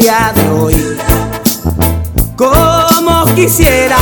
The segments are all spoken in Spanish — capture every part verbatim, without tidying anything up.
día de hoy. Como quisiera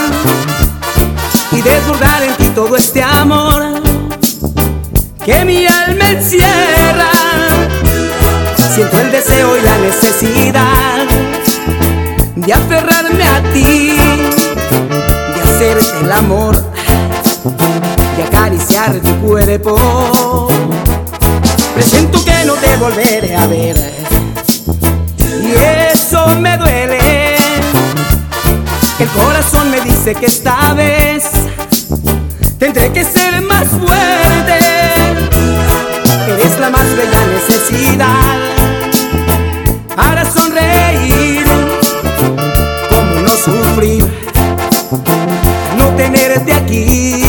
y desbordar en ti todo este amor que mi alma encierra. Siento el deseo y la necesidad de aferrarme a ti, de hacerte el amor, de acariciar tu cuerpo. Presiento que no te volveré a ver y eso me duele. El corazón me dice que esta vez tendré que ser más fuerte. Eres la más bella necesidad para sonreír. Cómo no sufrir no tenerte aquí.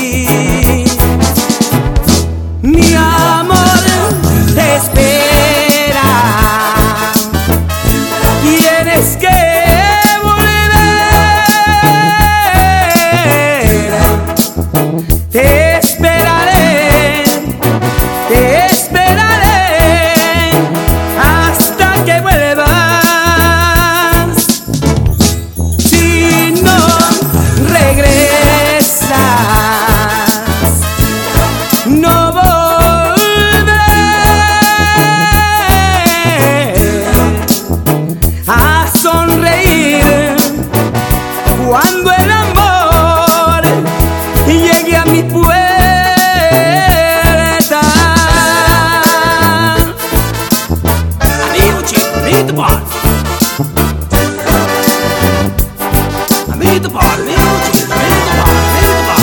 Mi amor te espera. Tienes que te esperaré, te esperaré hasta que vuelvas. Si no regresas, no volveré a sonreír cuando el amor llegue a mi puerta. Amigo chico, need the bar. I need the bar, amigo chico, I need the bar, I need the bar.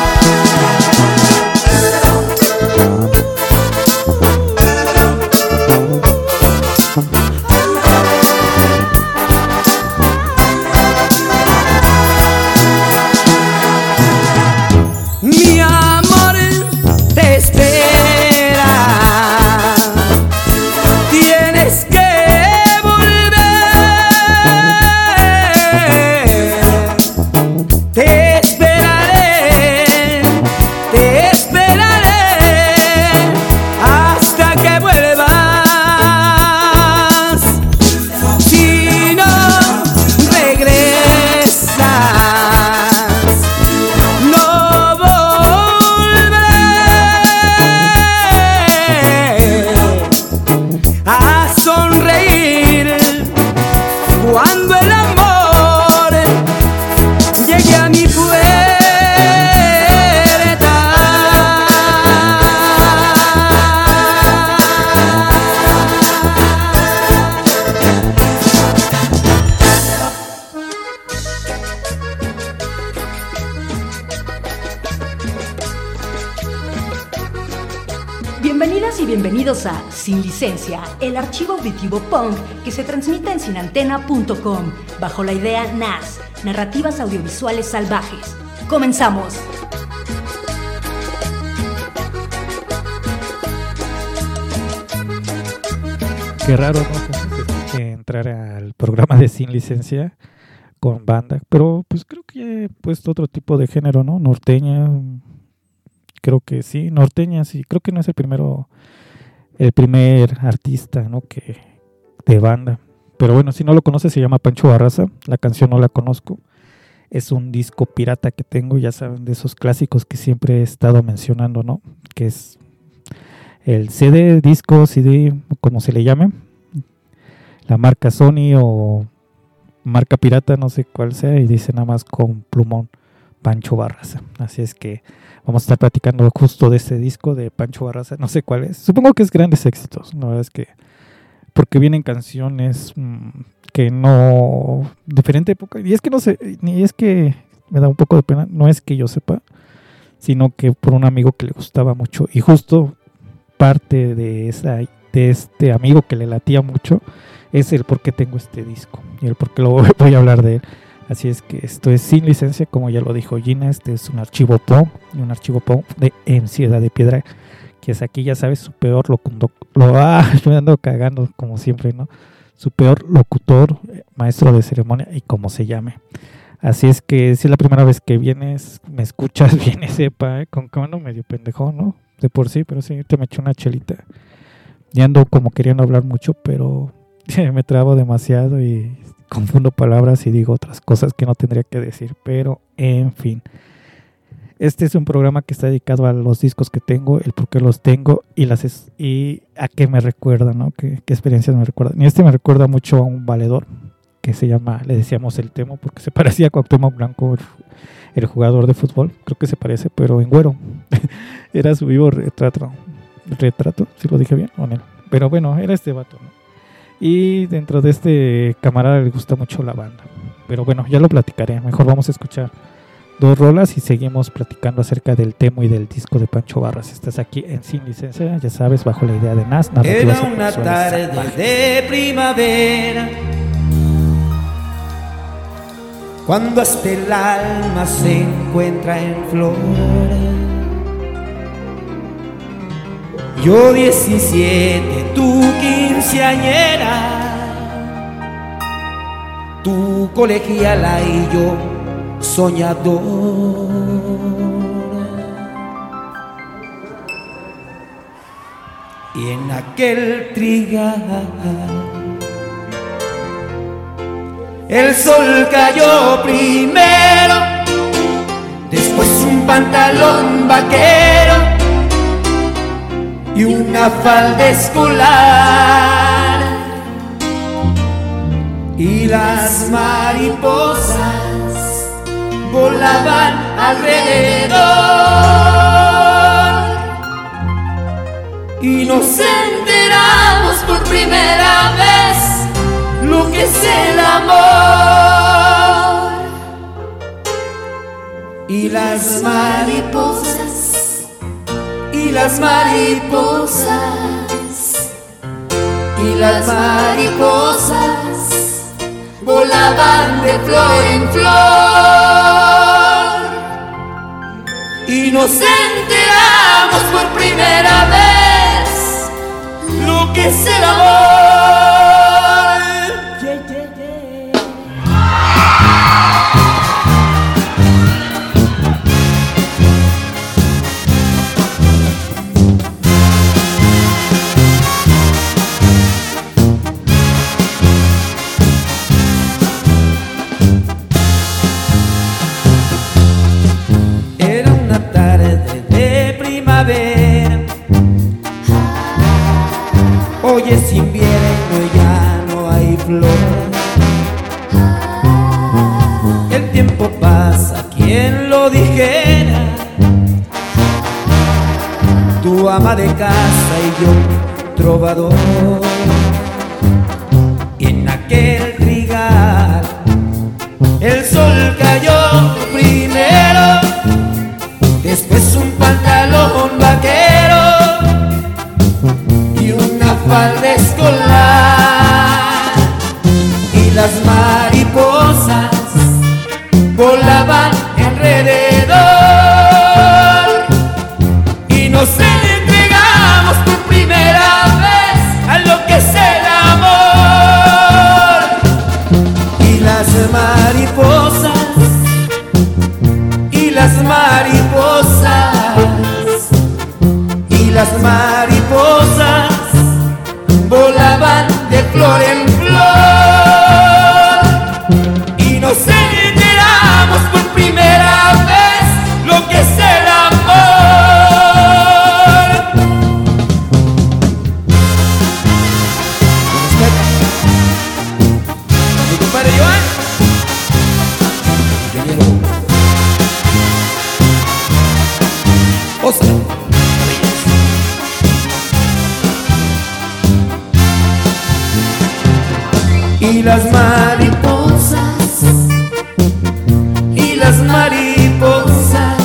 Mi amor te espera. Tienes que volver. Te esperaré, te esperaré hasta que vuelvas. Si no regresas, no volveré a sonreír cuando el amor llegue a mi puerta. Bienvenidas y bienvenidos a Sin Licencia, el archivo auditivo punk que se transmite en sin antena punto com bajo la idea N A S, Narrativas Audiovisuales Salvajes. ¡Comenzamos! Qué raro, ¿no? Que entrar al programa de Sin Licencia con banda, pero pues creo que he puesto otro tipo de género, ¿no? Norteña, creo que sí, norteña, sí, creo que no es el primero, el primer artista, ¿no? Que de banda, pero bueno, si no lo conoces se llama Pancho Barraza, la canción no la conozco, es un disco pirata que tengo, ya saben, de esos clásicos que siempre he estado mencionando, ¿no? Que es el C D, disco, C D, como se le llame, la marca Sony o marca pirata, no sé cuál sea, y dice nada más con plumón Pancho Barraza. Así es que vamos a estar platicando justo de este disco de Pancho Barraza, no sé cuál es, supongo que es Grandes Éxitos, la verdad es que porque vienen canciones mmm, que no, diferente época, y es que no sé, ni es que me da un poco de pena, no es que yo sepa, sino que por un amigo que le gustaba mucho, y justo parte de esa de este amigo que le latía mucho es el por qué tengo este disco y el por qué lo voy a hablar de él. Así es que esto es Sin Licencia, como ya lo dijo Gina, este es un archivo P O M y un archivo P O M de M C Edad de Piedra, que es aquí, ya sabes, su peor locutor, lo, ah, me ando cagando como siempre, ¿no? Su peor locutor, maestro de ceremonia y como se llame. Así es que si es la primera vez que vienes, me escuchas bien, sepa, ¿eh? Con que ando medio pendejo, ¿no? De por sí, pero sí, te me eché una chelita. Ya ando como queriendo hablar mucho, pero me trabo demasiado y confundo palabras y digo otras cosas que no tendría que decir, pero en fin. Este es un programa que está dedicado a los discos que tengo, el por qué los tengo y las es, y a qué me recuerdan, ¿no? ¿Qué, qué experiencias me recuerdan? Y este me recuerda mucho a un valedor que se llama, le decíamos el Temo, porque se parecía a Cuauhtémoc Blanco, el, el jugador de fútbol, creo que se parece, pero en güero. Era su vivo retrato, retrato, si lo dije bien o no. Pero bueno, era este vato, ¿no? Y dentro de este camarada le gusta mucho la banda. Pero bueno, ya lo platicaré, mejor vamos a escuchar dos rolas y seguimos platicando acerca del Temo y del disco de Pancho Barras. Estás aquí en Sin Licencia, ya sabes, bajo la idea de N A S. Era una tarde de primavera, cuando hasta el alma se encuentra en flor. Yo diecisiete, tú quinceañera, tú colegiala y yo soñador. Y en aquel trigal el sol cayó primero, después un pantalón vaquero y una falda escolar, y las mariposas volaban alrededor, y nos enteramos por primera vez lo que es el amor. Y las mariposas, y las mariposas, y las mariposas volaban de flor en flor, y nos enteramos por primera vez lo que es el amor. Yeah, yeah, yeah. Era una tarde de primavera, hoy es invierno y ya no hay flor. El tiempo pasa, quien lo dijera, tu ama de casa y yo trovador. Y en aquel trigal el sol cayó primero, después un pantalón vaquero y una falda escolar, y las mariposas volaban alrededor, y nos entregamos por primera vez a lo que es el amor. Y las mariposas, y las mariposas, y las mariposas volaban de flor en flor, y nos enteramos por primera vez lo que es el amor. Mi compadre Joan, ingeniero Oscar. Y las mariposas, y las mariposas,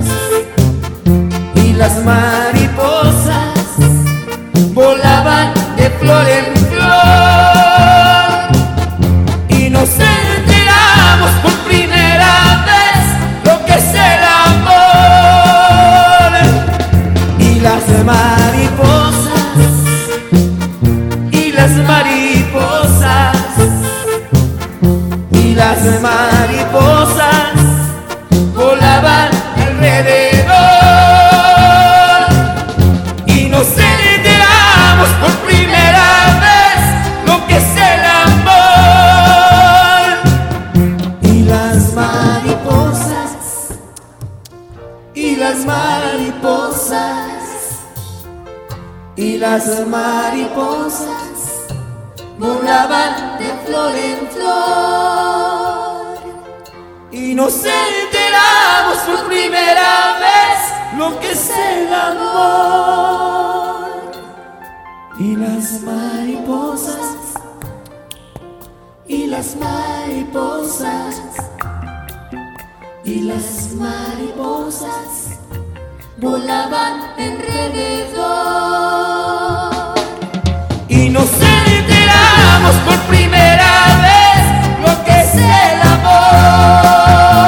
y las mariposas volaban de flor en flor, y nos enteramos por primera vez lo que es el amor. Y las mariposas, y las mariposas, y las mariposas volaban alrededor, y nos enteramos por primera vez lo que es y las mariposas volaban de flor en flor. Y nos enteramos por primera vez lo que es el amor. Y las mariposas, y las mariposas, y las mariposas volaban alrededor. Y nos enteramos por primera vez lo que es el amor.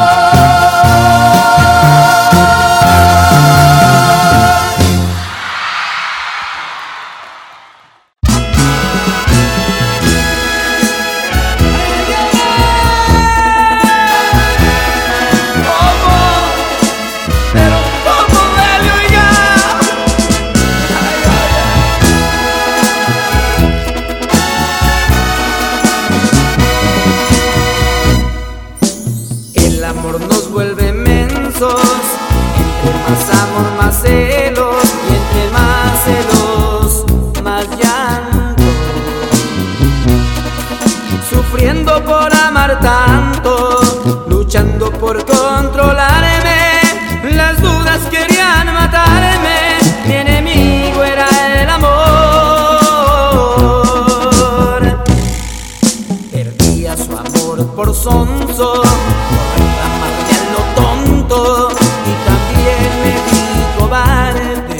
Tanto, luchando por controlarme, las dudas querían matarme, mi enemigo era el amor. Perdía su amor por sonso, por reclamarme a lo tonto, y también me di cobarde.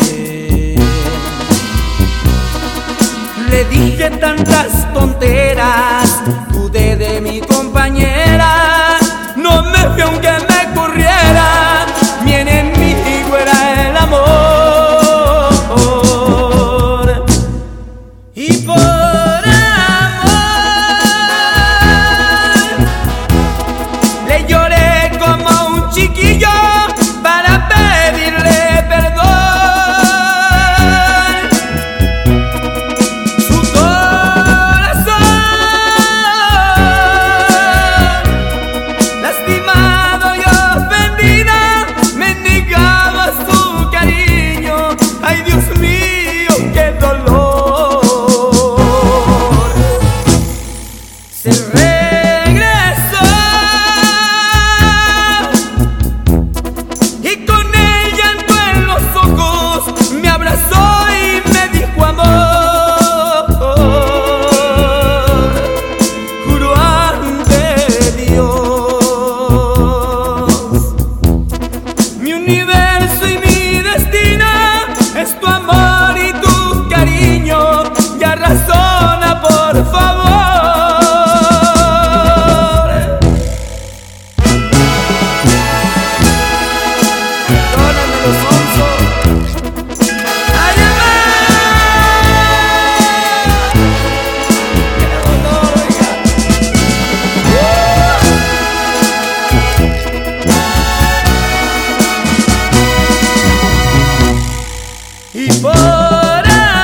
Le dije tantas tonteras, dudé de mi compañera, no me fui aunque me corriera, mi enemigo era el amor. Y por amor le lloré como un chiquillo para pedirle perdón. Su corazón lastimado y ofendida me negaba su cariño. Ay, Dios mío, qué dolor. Se regresó y con el llanto en los ojos me abrazó y me dijo amor. Juro ante Dios, mi universo y mi destino es tu amor y tu cariño. Ya razona, por favor. Perdóname los onzos. ¡Ay, mamá! ¡Qué dolor, oiga! Y por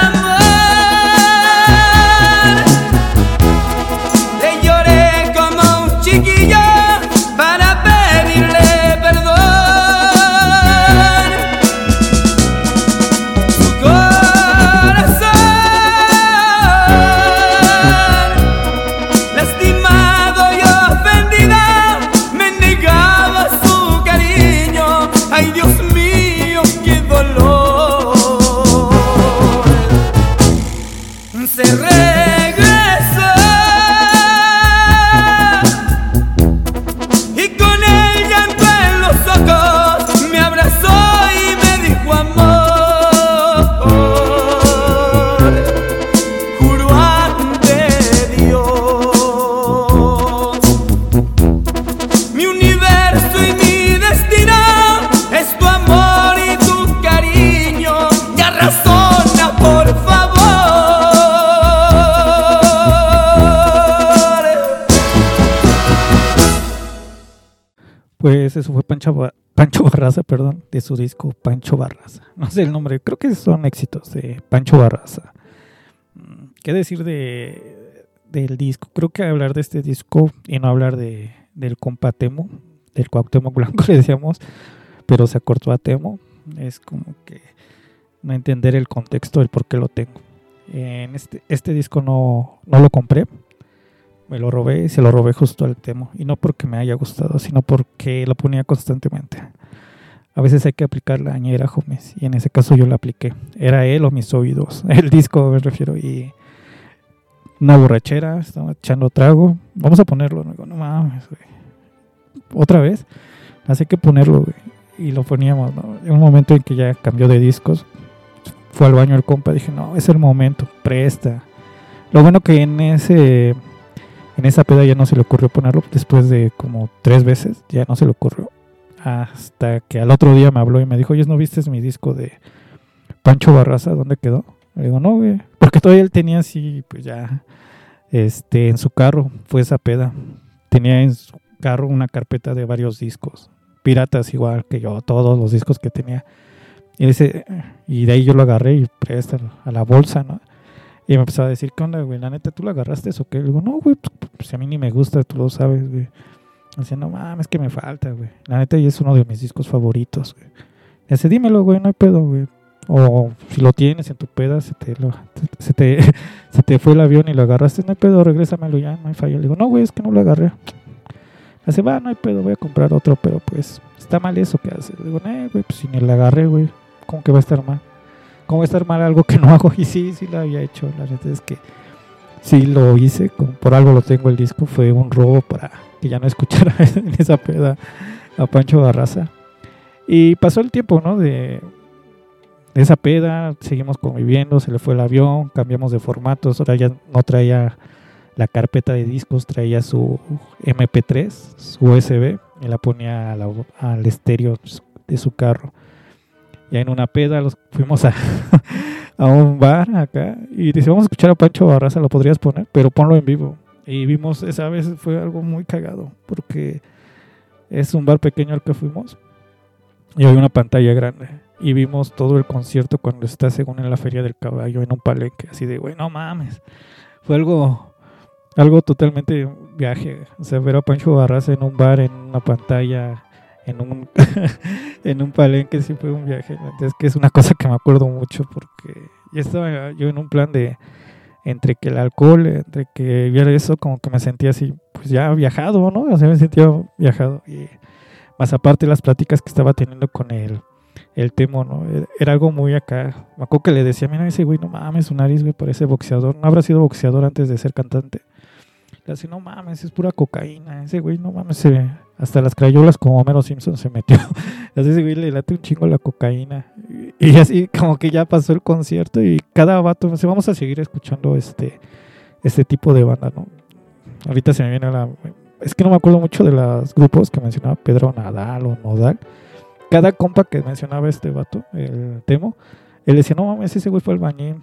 amor le lloré como un chiquillo para pedirle perdón. Su corazón lastimado y ofendida me negaba su cariño. Ay, Dios mío, qué dolor. Se regresó y con el llanto en los ojos me abrazó y me dijo amor. Juro ante Dios, mi universo y mi destino es tu amor y tu cariño. Ya razona, por favor. Pues eso fue Pancho, Ba- Pancho Barraza, perdón, de su disco Pancho Barraza. No sé el nombre, creo que son éxitos de Pancho Barraza. Mm, ¿Qué decir de del disco? Creo que hablar de este disco y no hablar de del compa Temo, del Cuauhtémoc Blanco le decíamos, pero se acortó a Temo. Es como que no entender el contexto del por qué lo tengo. En este, este disco no, no lo compré, me lo robé y se lo robé justo al Temo, y no porque me haya gustado, sino porque lo ponía constantemente. A veces hay que aplicar la ñera, homies, y en ese caso yo la apliqué. Era él o mis oídos, el disco me refiero, y una borrachera, estaba echando trago, vamos a ponerlo, no, no mames, güey. Otra vez, así que ponerlo, güey, y lo poníamos, ¿no? En un momento en que ya cambió de discos, fue al baño el compa, dije, no, es el momento, presta. Lo bueno que en ese, en esa peda ya no se le ocurrió ponerlo, después de como tres veces, ya no se le ocurrió. Hasta que al otro día me habló y me dijo, oye, ¿no viste mi disco de Pancho Barraza? ¿Dónde quedó? Le digo, no, güey, porque todavía él tenía así, pues ya, este, en su carro, fue esa peda. Tenía en su carro una carpeta de varios discos, piratas igual que yo, todos los discos que tenía. Y, dice, y de ahí yo lo agarré y préstalo a la bolsa, ¿no? Y me empezaba a decir, ¿qué onda, güey? La neta, ¿tú lo agarraste eso o qué? Le digo, no, güey, pues, pues a mí ni me gusta, tú lo sabes, güey. Decía, no mames, que me falta, güey. La neta, y es uno de mis discos favoritos, güey. Dice, dímelo, güey, no hay pedo, güey. O si lo tienes en tu peda, se te, lo, se, te, se te fue el avión y lo agarraste, no hay pedo, regrésamelo ya, no hay fallo. Le digo, no, güey, es que no lo agarré. Dice, va, no hay pedo, voy a comprar otro, pero pues está mal eso que hace. Le digo, no, güey, pues si ni lo agarré, güey, ¿cómo que va a estar mal? ¿Cómo va a estar mal algo que no hago? Y sí, sí lo había hecho. La verdad es que sí lo hice, como por algo lo tengo el disco. Fue un robo para que ya no escuchara en esa peda a Pancho Barraza. Y pasó el tiempo, ¿no? De, de esa peda, seguimos conviviendo, se le fue el avión, cambiamos de formatos. Ahora ya no traía la carpeta de discos, traía su eme pe tres, su u ese be, y la ponía a la, al estéreo de su carro. Ya en una peda los fuimos a, a un bar acá y dice, vamos a escuchar a Pancho Barraza, lo podrías poner, pero ponlo en vivo. Y vimos, esa vez fue algo muy cagado, porque es un bar pequeño al que fuimos y hay una pantalla grande. Y vimos todo el concierto cuando está según en la Feria del Caballo, en un palenque, así de, güey, no mames. Fue algo, algo totalmente viaje. O sea, ver a Pancho Barraza en un bar, en una pantalla, en un en un palenque, sí fue un viaje. Entonces, que es una cosa que me acuerdo mucho, porque ya estaba yo en un plan de, entre que el alcohol, entre que viera eso, como que me sentía así, pues ya viajado, ¿no? O sea, me sentía viajado. Y más aparte las pláticas que estaba teniendo con él, el Temo, ¿no? Era algo muy acá. Me acuerdo que le decía, mira ese güey, no mames, su nariz, güey, parece boxeador. ¿No habrá sido boxeador antes de ser cantante? Le decía, no mames, es pura cocaína. Ese güey, no mames, se, hasta las crayolas como Homero Simpson se metió. Ese güey le late un chingo la cocaína. Y, y así como que ya pasó el concierto y cada vato, o sea, vamos a seguir escuchando este, este tipo de banda, ¿no? Ahorita se me viene a la... Es que no me acuerdo mucho de los grupos que mencionaba Pedro Nadal o Nodal. Cada compa que mencionaba este vato, el Temo, él decía, no mames, ese güey fue el bañín.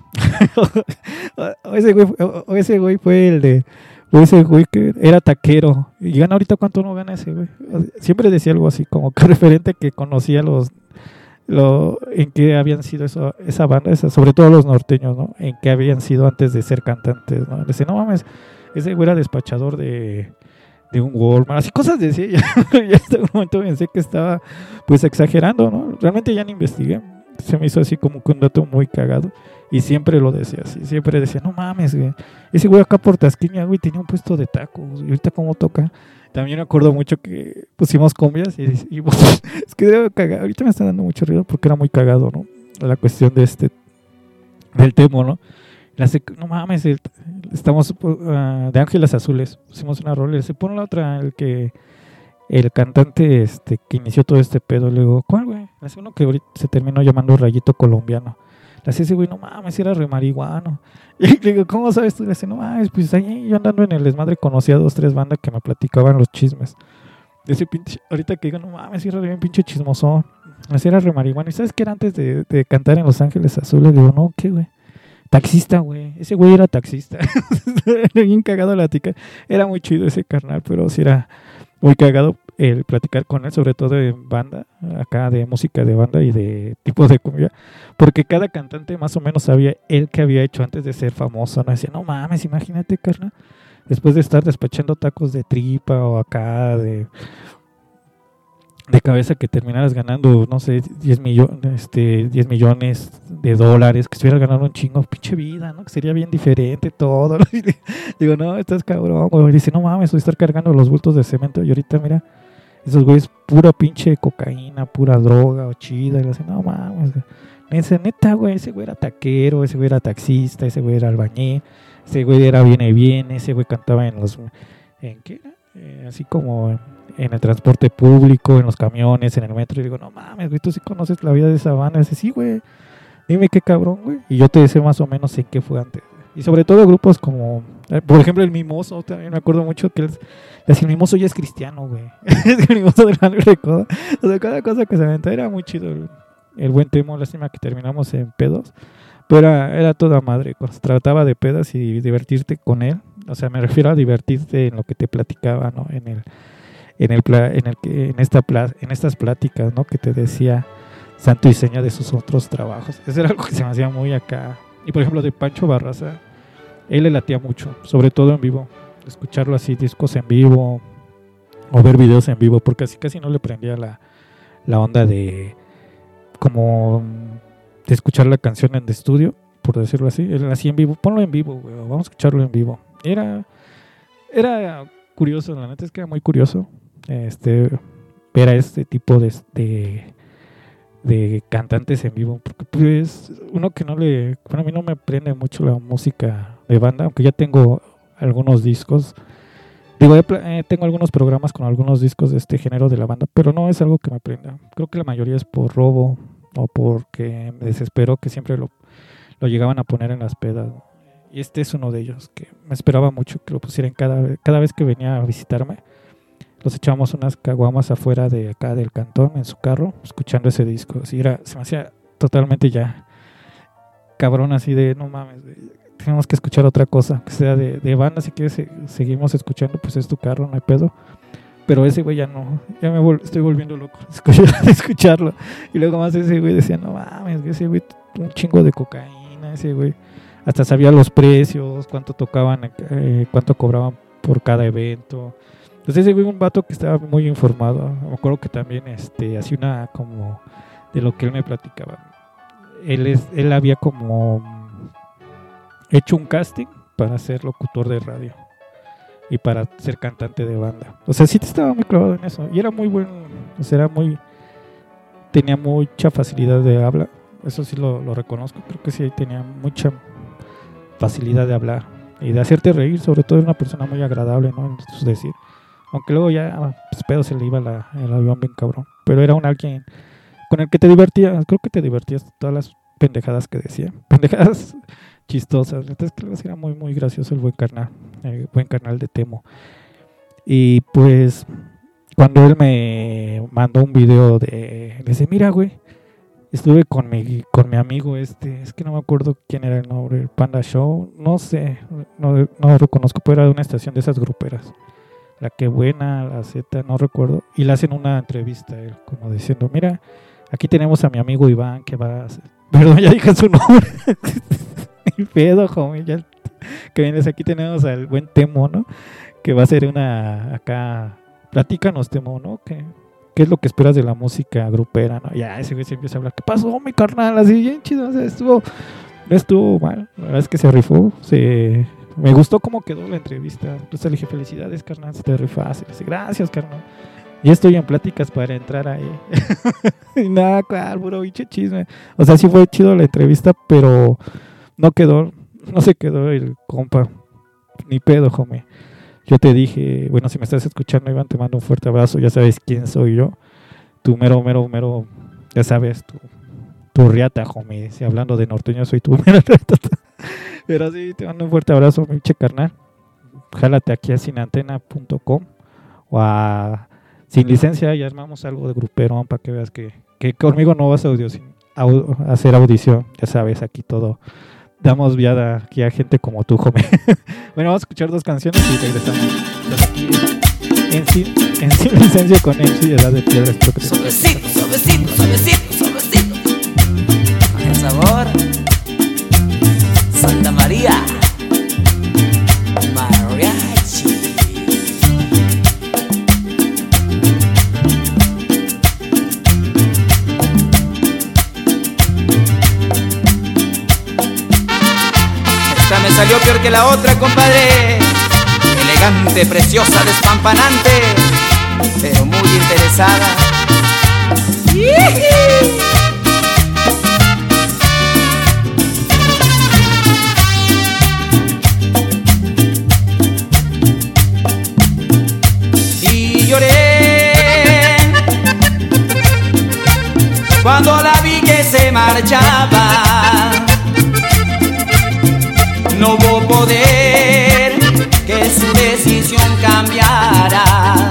o, ese güey, o, o ese güey fue el de... O ese güey que era taquero. Y gana ahorita, ¿cuánto no gana ese güey? Siempre decía algo así, como que referente que conocía los... Lo, en qué habían sido eso, esa banda, esa, sobre todo los norteños, ¿no? En qué habían sido antes de ser cantantes, ¿no? Decía, no mames, ese güey era despachador de... de un Walmart, así cosas decía. Ya, ya hasta un momento pensé que estaba pues exagerando, ¿no? Realmente ya no investigué. Se me hizo así como que un dato muy cagado. Y siempre lo decía así, siempre decía, no mames, güey. Ese güey acá por Tasqueña, güey, tenía un puesto de tacos. Y ahorita cómo toca. También me acuerdo mucho que pusimos cumbias y, y pues, es que debo cagar. Ahorita me está dando mucho ruido porque era muy cagado, ¿no? La cuestión de este, del Temo, ¿no? No mames, el, estamos uh, de Ángeles Azules, pusimos una rola, se pone la otra, el que el cantante este que inició todo este pedo. Le digo, ¿cuál, güey? Hace uno que ahorita se terminó llamando Rayito Colombiano. Le hace ese güey, no mames, era re marihuano. Y le digo, ¿cómo sabes tú? Le dice, no mames, pues ahí yo andando en el desmadre conocía dos, tres bandas que me platicaban los chismes. Ese pinche, ahorita que digo, no mames, era bien pinche chismosón. Así era re marihuano. ¿Y sabes qué era antes de, de cantar en Los Ángeles Azules? Le digo, no, ¿qué, güey? Taxista, güey. Ese güey era taxista. Era bien cagado la tica. Era muy chido ese carnal, pero sí era muy cagado el platicar con él, sobre todo de banda, acá de música de banda y de tipo de cumbia, porque cada cantante más o menos sabía él que había hecho antes de ser famoso, ¿no? Decía, no mames, imagínate, carnal, después de estar despachando tacos de tripa o acá de... de cabeza que terminaras ganando, no sé, diez millones, este, diez millones de dólares, que estuvieras ganando un chingo, pinche vida, ¿no? Que sería bien diferente todo. Digo, no, estás cabrón, güey. Dice, no mames, voy a estar cargando los bultos de cemento. Y ahorita, mira, esos güeyes, pura pinche cocaína, pura droga o chida. Y le dicen, no mames, güey. Me dice, neta, güey, ese güey era taquero, ese güey era taxista, ese güey era albañil, ese güey era viene viene, ese güey cantaba en los, ¿en qué era? Eh, así como en el transporte público, en los camiones, en el metro. Y digo, no mames, güey, tú sí conoces la vida de esa banda. Y dice, sí, güey, dime qué cabrón, güey. Y yo te decía más o menos en qué fue antes. Y sobre todo grupos como, por ejemplo, el Mimoso. También me acuerdo mucho que él, el Mimoso ya es cristiano, güey. El Mimoso de la Recoda. O sea, cada cosa que se aventaba era muy chido. El, el buen Temo, lástima que terminamos en pedos. Pero era, era toda madre. Cuando se trataba de pedas y divertirte con él. O sea, me refiero a divertirte en lo que te platicaba, ¿no? En el, en el, en el que, en esta, en estas pláticas, ¿no? Que te decía santo y seña de sus otros trabajos. Eso era algo que se me hacía muy acá. Y por ejemplo, de Pancho Barraza, él le latía mucho, sobre todo en vivo. Escucharlo así, discos en vivo, o ver videos en vivo, porque así casi no le prendía la, la onda de como de escuchar la canción en de estudio, por decirlo así. Él así en vivo, ponlo en vivo, güey, vamos a escucharlo en vivo. Era, era curioso, la neta es que era muy curioso este, ver a este tipo de, de, de cantantes en vivo, porque pues uno que no le, bueno, a mí no me prende mucho la música de banda, aunque ya tengo algunos discos, digo, eh, tengo algunos programas con algunos discos de este género de la banda, pero no es algo que me prenda. Creo que la mayoría es por robo o porque me desespero que siempre lo, lo llegaban a poner en las pedas. Y este es uno de ellos, que me esperaba mucho que lo pusieran cada, cada vez que venía a visitarme. Los echábamos unas caguamas afuera de acá del cantón, en su carro, escuchando ese disco. Así era, se me hacía totalmente ya cabrón, así de, no mames, tenemos que escuchar otra cosa, que sea de, de banda. Si quieres, se, seguimos escuchando, pues es tu carro, no hay pedo. Pero ese güey ya no, ya me vol- estoy volviendo loco de escucharlo. Y luego más ese güey decía, no mames, ese güey, un chingo de cocaína, ese güey. Hasta sabía los precios, cuánto tocaban, eh, cuánto cobraban por cada evento. Entonces ese güey, un vato que estaba muy informado. Me acuerdo que también este, hacía una como de lo que él me platicaba. Él, es, él había como hecho un casting para ser locutor de radio y para ser cantante de banda. O sea, sí estaba muy clavado en eso. Y era muy bueno, o sea, era muy, tenía mucha facilidad de habla. Eso sí lo, lo reconozco. Creo que sí tenía mucha facilidad de hablar y de hacerte reír, sobre todo una persona muy agradable, ¿no? Es decir, aunque luego ya pues, pedo se le iba la, el avión bien cabrón, pero era un alguien con el que te divertías. Creo que te divertías todas las pendejadas que decía, pendejadas chistosas. Entonces creo que era muy muy gracioso el buen carnal, el buen carnal de Temo. Y pues cuando él me mandó un video de, le dice, mira güey, estuve con mi con mi amigo este, es que no me acuerdo quién era el nombre, el Panda Show, no sé, no, no lo reconozco, pero era de una estación de esas gruperas, La Que Buena, La Z, no recuerdo, y le hacen una entrevista a él, como diciendo, mira, aquí tenemos a mi amigo Iván que va a hacer... Perdón, ya dije su nombre. El pedo, homie, ya que vienes, aquí tenemos al buen Temo, ¿no? Que va a hacer una acá, platícanos Temo, ¿no? Que ¿qué es lo que esperas de la música grupera, no? Ya ese güey se empieza a hablar, ¿qué pasó, mi carnal? Así bien chido, o sea, estuvo, no estuvo mal, la verdad es que se rifó, se, me gustó cómo quedó la entrevista. Entonces le dije, felicidades, carnal, se te rifaste. Le dije, gracias, carnal. Ya estoy en pláticas para entrar ahí. Y nada, cual, puro bicho chisme. O sea, sí fue chido la entrevista, pero no quedó, no se quedó el compa, ni pedo, homie. Yo te dije, bueno, si me estás escuchando, Iván, te mando un fuerte abrazo. Ya sabes quién soy yo. Tu mero, mero, mero, ya sabes, tu, tu riata, homie. Si hablando de norteño, soy tu mero riata. Pero sí, te mando un fuerte abrazo, mi che carnal. Jálate aquí a sin antena punto com o a Sin Licencia y armamos algo de grupero para que veas que, que conmigo no vas a, audio, a hacer audición. Ya sabes, aquí todo. Damos viada aquí a gente como tú, homie. Bueno, vamos a escuchar dos canciones y regresamos. Aquí en Sin, en Sin Licencia con M C Edad de Piedra. Suavecito, suavecito, suavecito, suavecito. Con el sabor. Santa María. Mariachi. salió peor que la otra, compadre. Elegante, preciosa, despampanante, pero muy interesada. Y lloré cuando la vi que se marchaba. No hubo poder que su decisión cambiara.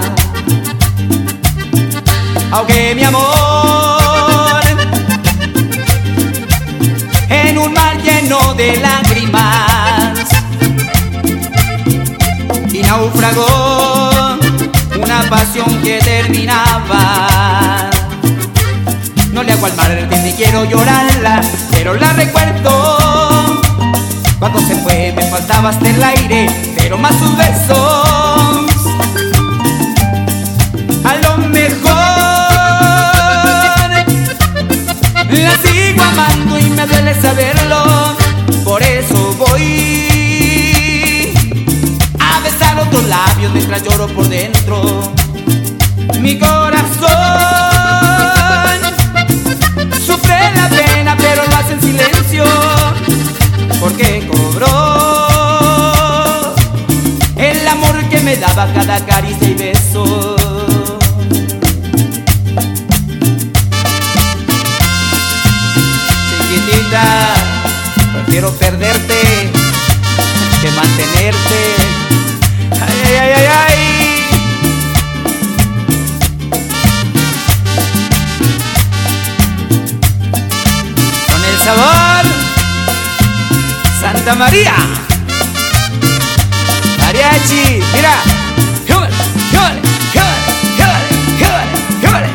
Aunque mi amor en un mar lleno de lágrimas y naufragó una pasión que terminaba. No le hago al mar ni quiero llorarla, pero la recuerdo. Cuando se fue me faltaba hasta el aire, pero más sus besos. A lo mejor la sigo amando y me duele saberlo. Por eso voy a besar otros labios mientras lloro por dentro. Mi corazón sufre la pena, pero lo hace en silencio, porque cobró el amor que me daba cada caricia y beso. Chiquitita, prefiero perderte que mantenerte. Ay, ay, ay, ay, ay. Con el sabor Santa María, mariachi, mira, júbale, júbale, júbale, júbale, júbale.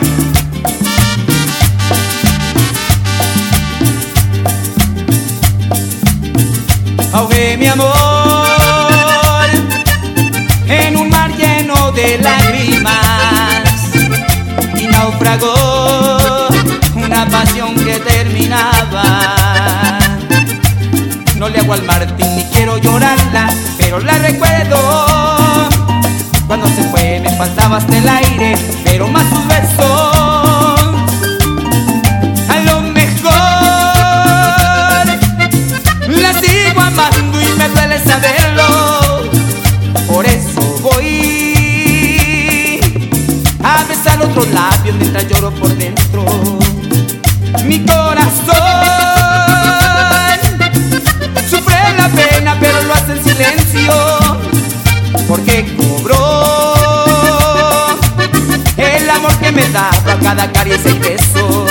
Ahogué mi amor en un mar lleno de lágrimas y naufragó una pasión que terminaba. No le hago al Martín ni quiero llorarla, pero la recuerdo. Cuando se fue me faltaba hasta el aire, pero más sus besos. A lo mejor la sigo amando y me duele saberlo. Por eso voy a besar otros labios mientras lloro por dentro. Mi corazón sufre la pena, pero lo hace en silencio, porque cobró el amor que me daba cada caricia y beso.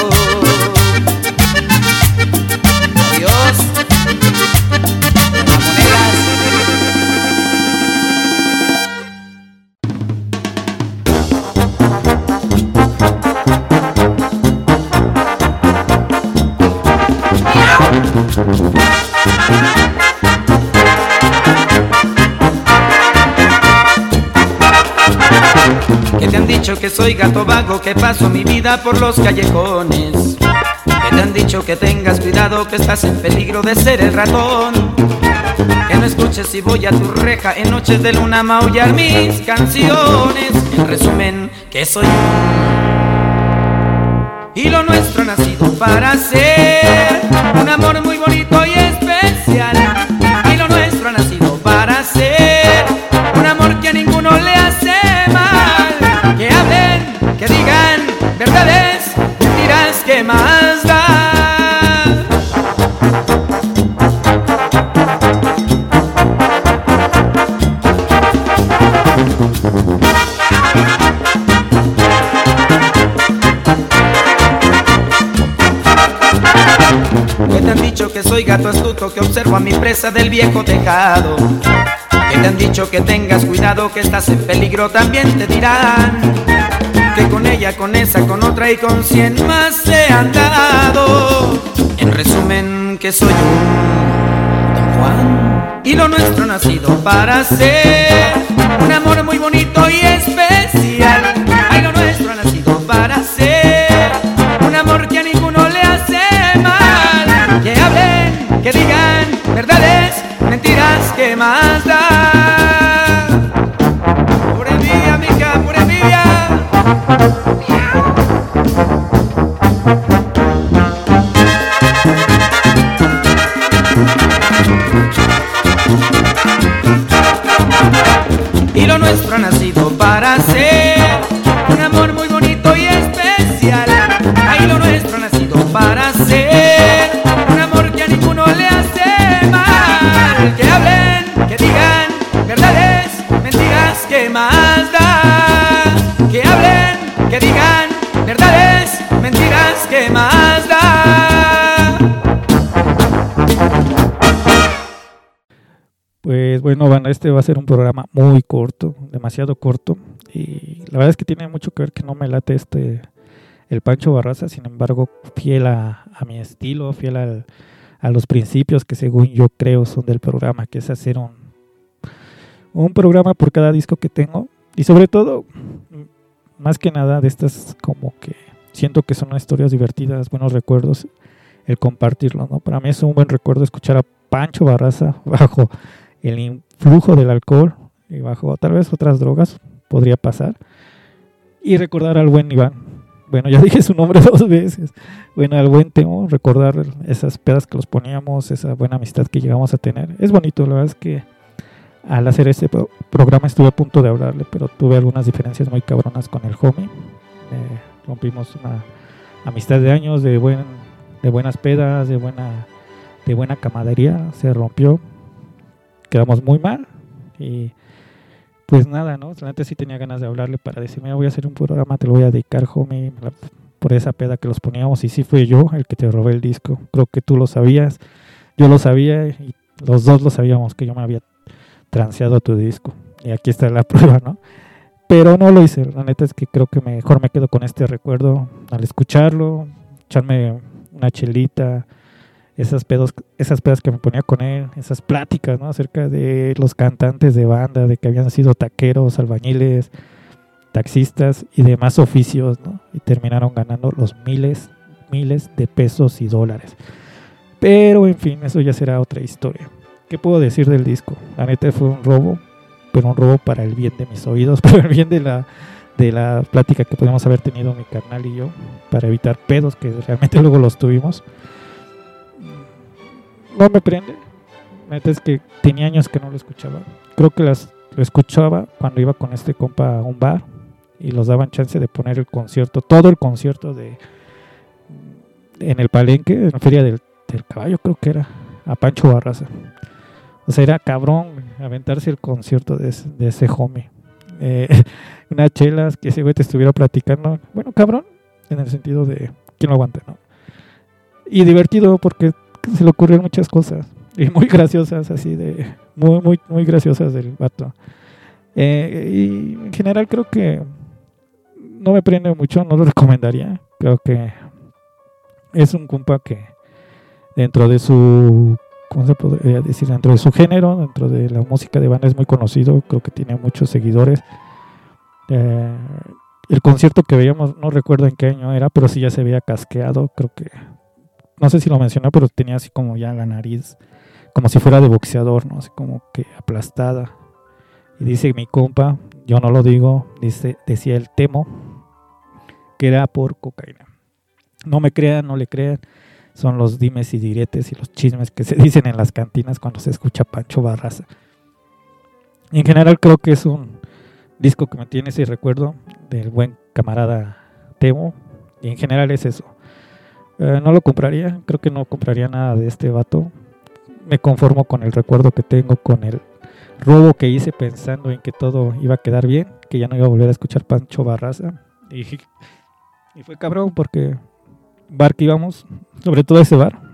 Adiós, mamoneras. Que te han dicho que soy gato vago, que paso mi vida por los callejones. Que te han dicho que tengas cuidado, que estás en peligro de ser el ratón. Que no escuches si voy a tu reja en noches de luna maullar mis canciones. En resumen, que soy yo y lo nuestro ha nacido para ser un amor muy bonito y especial. Y lo nuestro ha nacido para ser un amor que a ninguno le hace mal. Que hablen, que digan verdades, mentiras, que más da. Que te han dicho que soy gato astuto, que observo a mi presa del viejo tejado. Que te han dicho que tengas cuidado, que estás en peligro, también te dirán que con ella, con esa, con otra y con cien más se han dado. En resumen, que soy un Don Juan y lo nuestro nacido para ser un amor muy bonito y especial. Ay, lo nuestro ha nacido para ser un amor que a ninguno le hace mal. Que hablen, que digan verdades, mentiras, Pues bueno, banda, este va a ser un programa muy corto, demasiado corto. Y la verdad es que tiene mucho que ver que no me late este el Pancho Barraza. Sin embargo, fiel a, a mi estilo, fiel al, a los principios que según yo creo son del programa, que es hacer un, un programa por cada disco que tengo. Y sobre todo, más que nada de estas como que siento que son historias divertidas, buenos recuerdos, el compartirlo, ¿no? Para mí es un buen recuerdo escuchar a Pancho Barraza bajo el influjo del alcohol y bajo tal vez otras drogas, podría pasar, y recordar al buen Iván. Bueno, ya dije su nombre dos veces. Bueno, al buen Temo, recordar esas pedas que los poníamos, esa buena amistad que llegamos a tener. Es bonito, la verdad es que al hacer este pro- programa estuve a punto de hablarle, pero tuve algunas diferencias muy cabronas con el homie. Eh, rompimos una amistad de años, de buen, de buenas pedas, de buena, de buena camaradería, se rompió. Quedamos muy mal y pues nada, ¿no? Antes sí tenía ganas de hablarle para decirme, voy a hacer un programa, te lo voy a dedicar, homie, por esa peda que los poníamos. Y sí fui yo el que te robé el disco. Creo que tú lo sabías, yo lo sabía y los dos lo sabíamos, que yo me había transeado tu disco. Y aquí está la prueba, ¿no? Pero no lo hice. La neta es que creo que mejor me quedo con este recuerdo al escucharlo, echarme una chelita, esas pedos, esas pedas que me ponía con él, esas pláticas, ¿no? Acerca de los cantantes de banda, de que habían sido taqueros, albañiles, taxistas y demás oficios, ¿no? Y terminaron ganando los miles, miles de pesos y dólares. Pero en fin, eso ya será otra historia. ¿Qué puedo decir del disco? La neta fue un robo, pero un robo para el bien de mis oídos, para el bien de la, de la plática que podíamos haber tenido mi carnal y yo, para evitar pedos que realmente luego los tuvimos. No me prende. La neta es que tenía años que no lo escuchaba. Creo que las, lo escuchaba cuando iba con este compa a un bar y los daban chance de poner el concierto, todo el concierto de en el Palenque, en la Feria del, del Caballo, creo que era, a Pancho Barraza. O sea, era cabrón aventarse el concierto de ese, de ese homie. Eh, unas chelas que ese güey te estuviera platicando. Bueno, cabrón, en el sentido de quién lo aguanta, ¿no? Y divertido porque se le ocurrieron muchas cosas y muy graciosas, así de muy muy muy graciosas del vato. Eh, y en general creo que no me prende mucho, no lo recomendaría. Creo que es un compa que dentro de su, ¿cómo se podría decir? Dentro de su género, dentro de la música de banda es muy conocido, creo que tiene muchos seguidores. Eh, el concierto que veíamos, no recuerdo en qué año era, pero sí ya se veía casqueado, creo que no sé si lo mencioné, pero tenía así como ya la nariz, como si fuera de boxeador, ¿no? Así como que aplastada. Y dice mi compa, yo no lo digo, dice, decía el Temo, que era por cocaína. No me crean, no le crean, son los dimes y diretes y los chismes que se dicen en las cantinas cuando se escucha Pancho Barraza. Y en general creo que es un disco que me tiene ese recuerdo del buen camarada Temo, y en general es eso. Uh, no lo compraría, creo que no compraría nada de este vato. Me conformo con el recuerdo que tengo, con el robo que hice pensando en que todo iba a quedar bien, que ya no iba a volver a escuchar Pancho Barraza. Y, y fue cabrón porque bar que íbamos, sobre todo ese bar,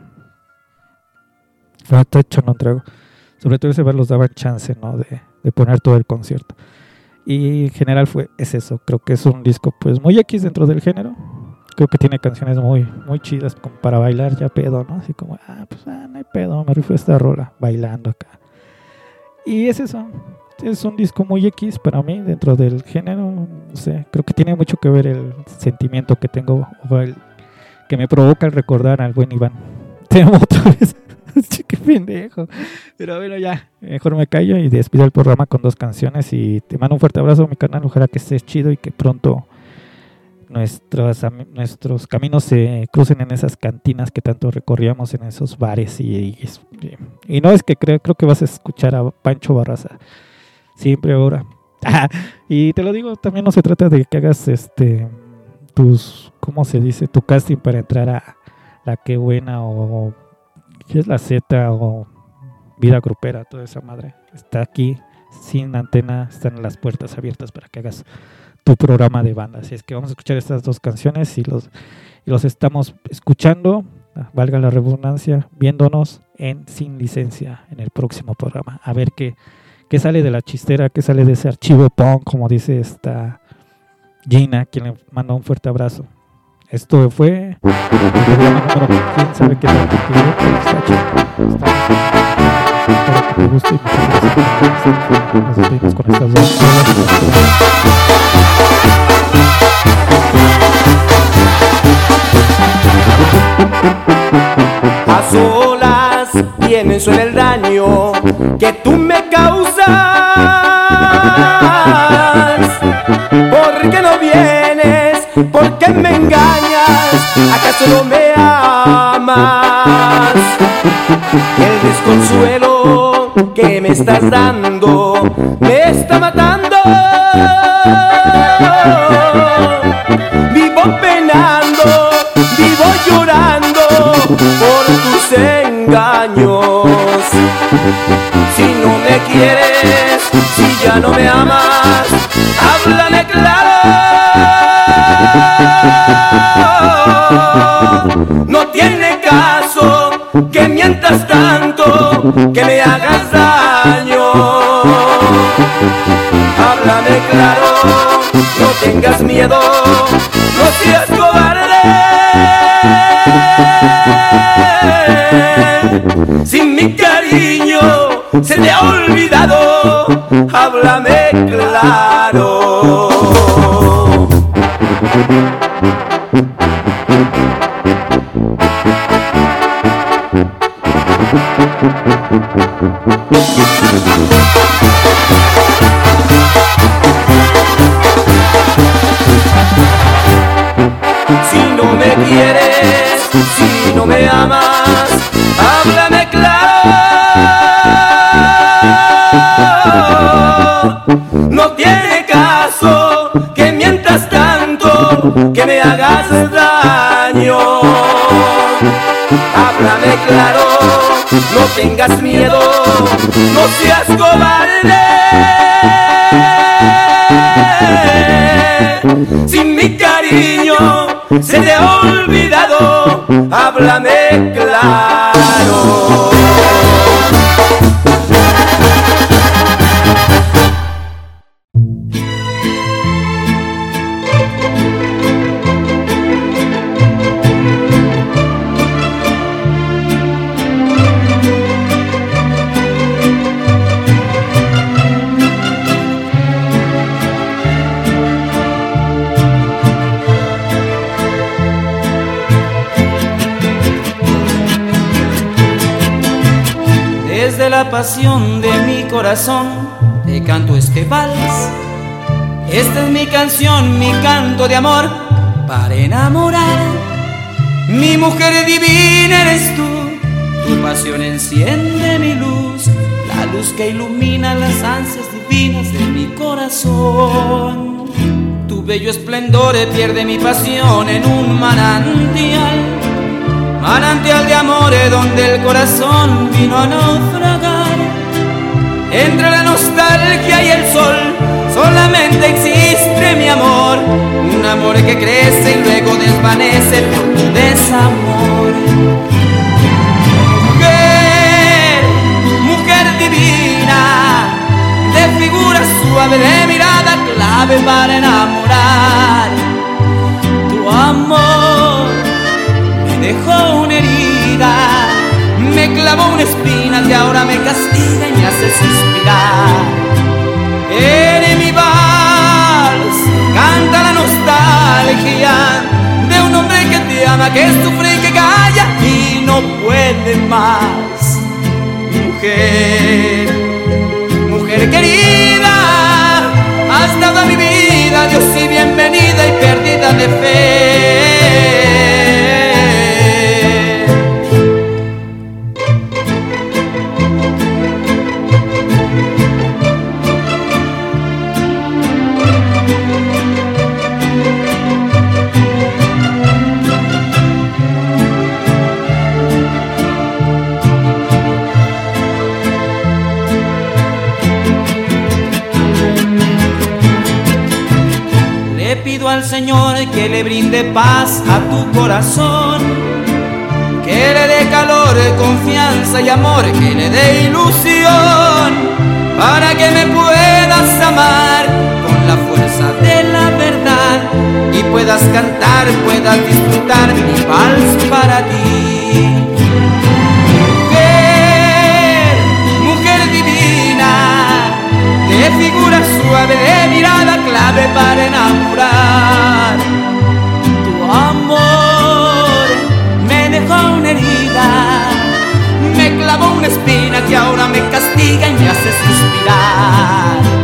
ah, está hecho, no traigo. Sobre todo ese bar los daban chance, ¿no? de, de poner todo el concierto. Y en general fue, es eso, creo que es un disco pues muy X dentro del género. Creo que tiene canciones muy muy chidas como para bailar ya pedo, ¿no? Así como, ah, pues ah, no hay pedo, me rifo esta rola, bailando acá. Y es eso, es un disco muy X para mí dentro del género, no sé, creo que tiene mucho que ver el sentimiento que tengo, o el que me provoca el recordar al buen Iván. Tenemos otra vez, qué pendejo. Pero bueno, ya, mejor me callo y despido el programa con dos canciones y te mando un fuerte abrazo, mi canal, ojalá que estés chido y que pronto Nuestros, nuestros caminos se crucen en esas cantinas que tanto recorríamos, en esos bares y, y, y no es que creo, creo que vas a escuchar a Pancho Barraza siempre ahora. Y te lo digo, también no se trata de que hagas este tus, ¿cómo se dice? Tu casting para entrar a La Qué Buena o ¿qué es la Z o Vida Grupera? Toda esa madre está aquí sin antena, están las puertas abiertas para que hagas tu programa de banda. Así es que vamos a escuchar estas dos canciones y los, y los estamos escuchando valga la redundancia, viéndonos en Sin Licencia en el próximo programa. A ver qué, qué sale de la chistera, qué sale de ese archivo punk, como dice esta Gina, quien le manda un fuerte abrazo. Esto fue el programa número, quién sabe qué tal, pero está chido. Espero que te guste y muchas gracias. Nos despedimos con estas dos. A solas pienso en el daño que tú me causas. ¿Por qué no vienes? ¿Por qué me engañas? ¿Acaso no me amas? El desconsuelo que me estás dando me está matando. Vivo penando, vivo llorando por tus engaños. Si no me quieres, si ya no me amas, háblame claro. No tiene caso que mientas tanto, que me hagas daño. Háblame claro, no tengas miedo, no seas cobarde. Si mi cariño se te ha olvidado, háblame claro. Si no me quieres, si no me amas, háblame claro. No tiene caso que mientas tanto, que me hagas daño. Háblame claro, no tengas miedo, no seas cobarde. Si mi cariño se te ha olvidado, háblame claro. Desde la pasión de mi corazón te canto este vals. Esta es mi canción, mi canto de amor para enamorar. Mi mujer divina eres tú, tu pasión enciende mi luz, la luz que ilumina las ansias divinas de mi corazón. Tu bello esplendor pierde mi pasión en un manantial, manantial de amores donde el corazón vino a naufragar. Entre la nostalgia y el sol solamente existe mi amor, un amor que crece y luego desvanece por tu desamor. Mujer, mujer divina, de figura suave, de mirada clave para enamorar. Tu amor dejó una herida, me clavó una espina que ahora me castiga y me hace suspirar. En mi vals canta la nostalgia de un hombre que te ama, que sufre y que calla y no puede más. Mujer, mujer querida, has dado a mi vida Dios y bienvenida y perdida de fe. Pido al Señor que le brinde paz a tu corazón, que le dé calor, confianza y amor, que le dé ilusión, para que me puedas amar con la fuerza de la verdad y puedas cantar, puedas disfrutar mi vals para ti. Mujer, mujer divina, de figura suave, de mirada clave para enamorar. Tu amor me dejó una herida, me clavó una espina que ahora me castiga y me hace suspirar.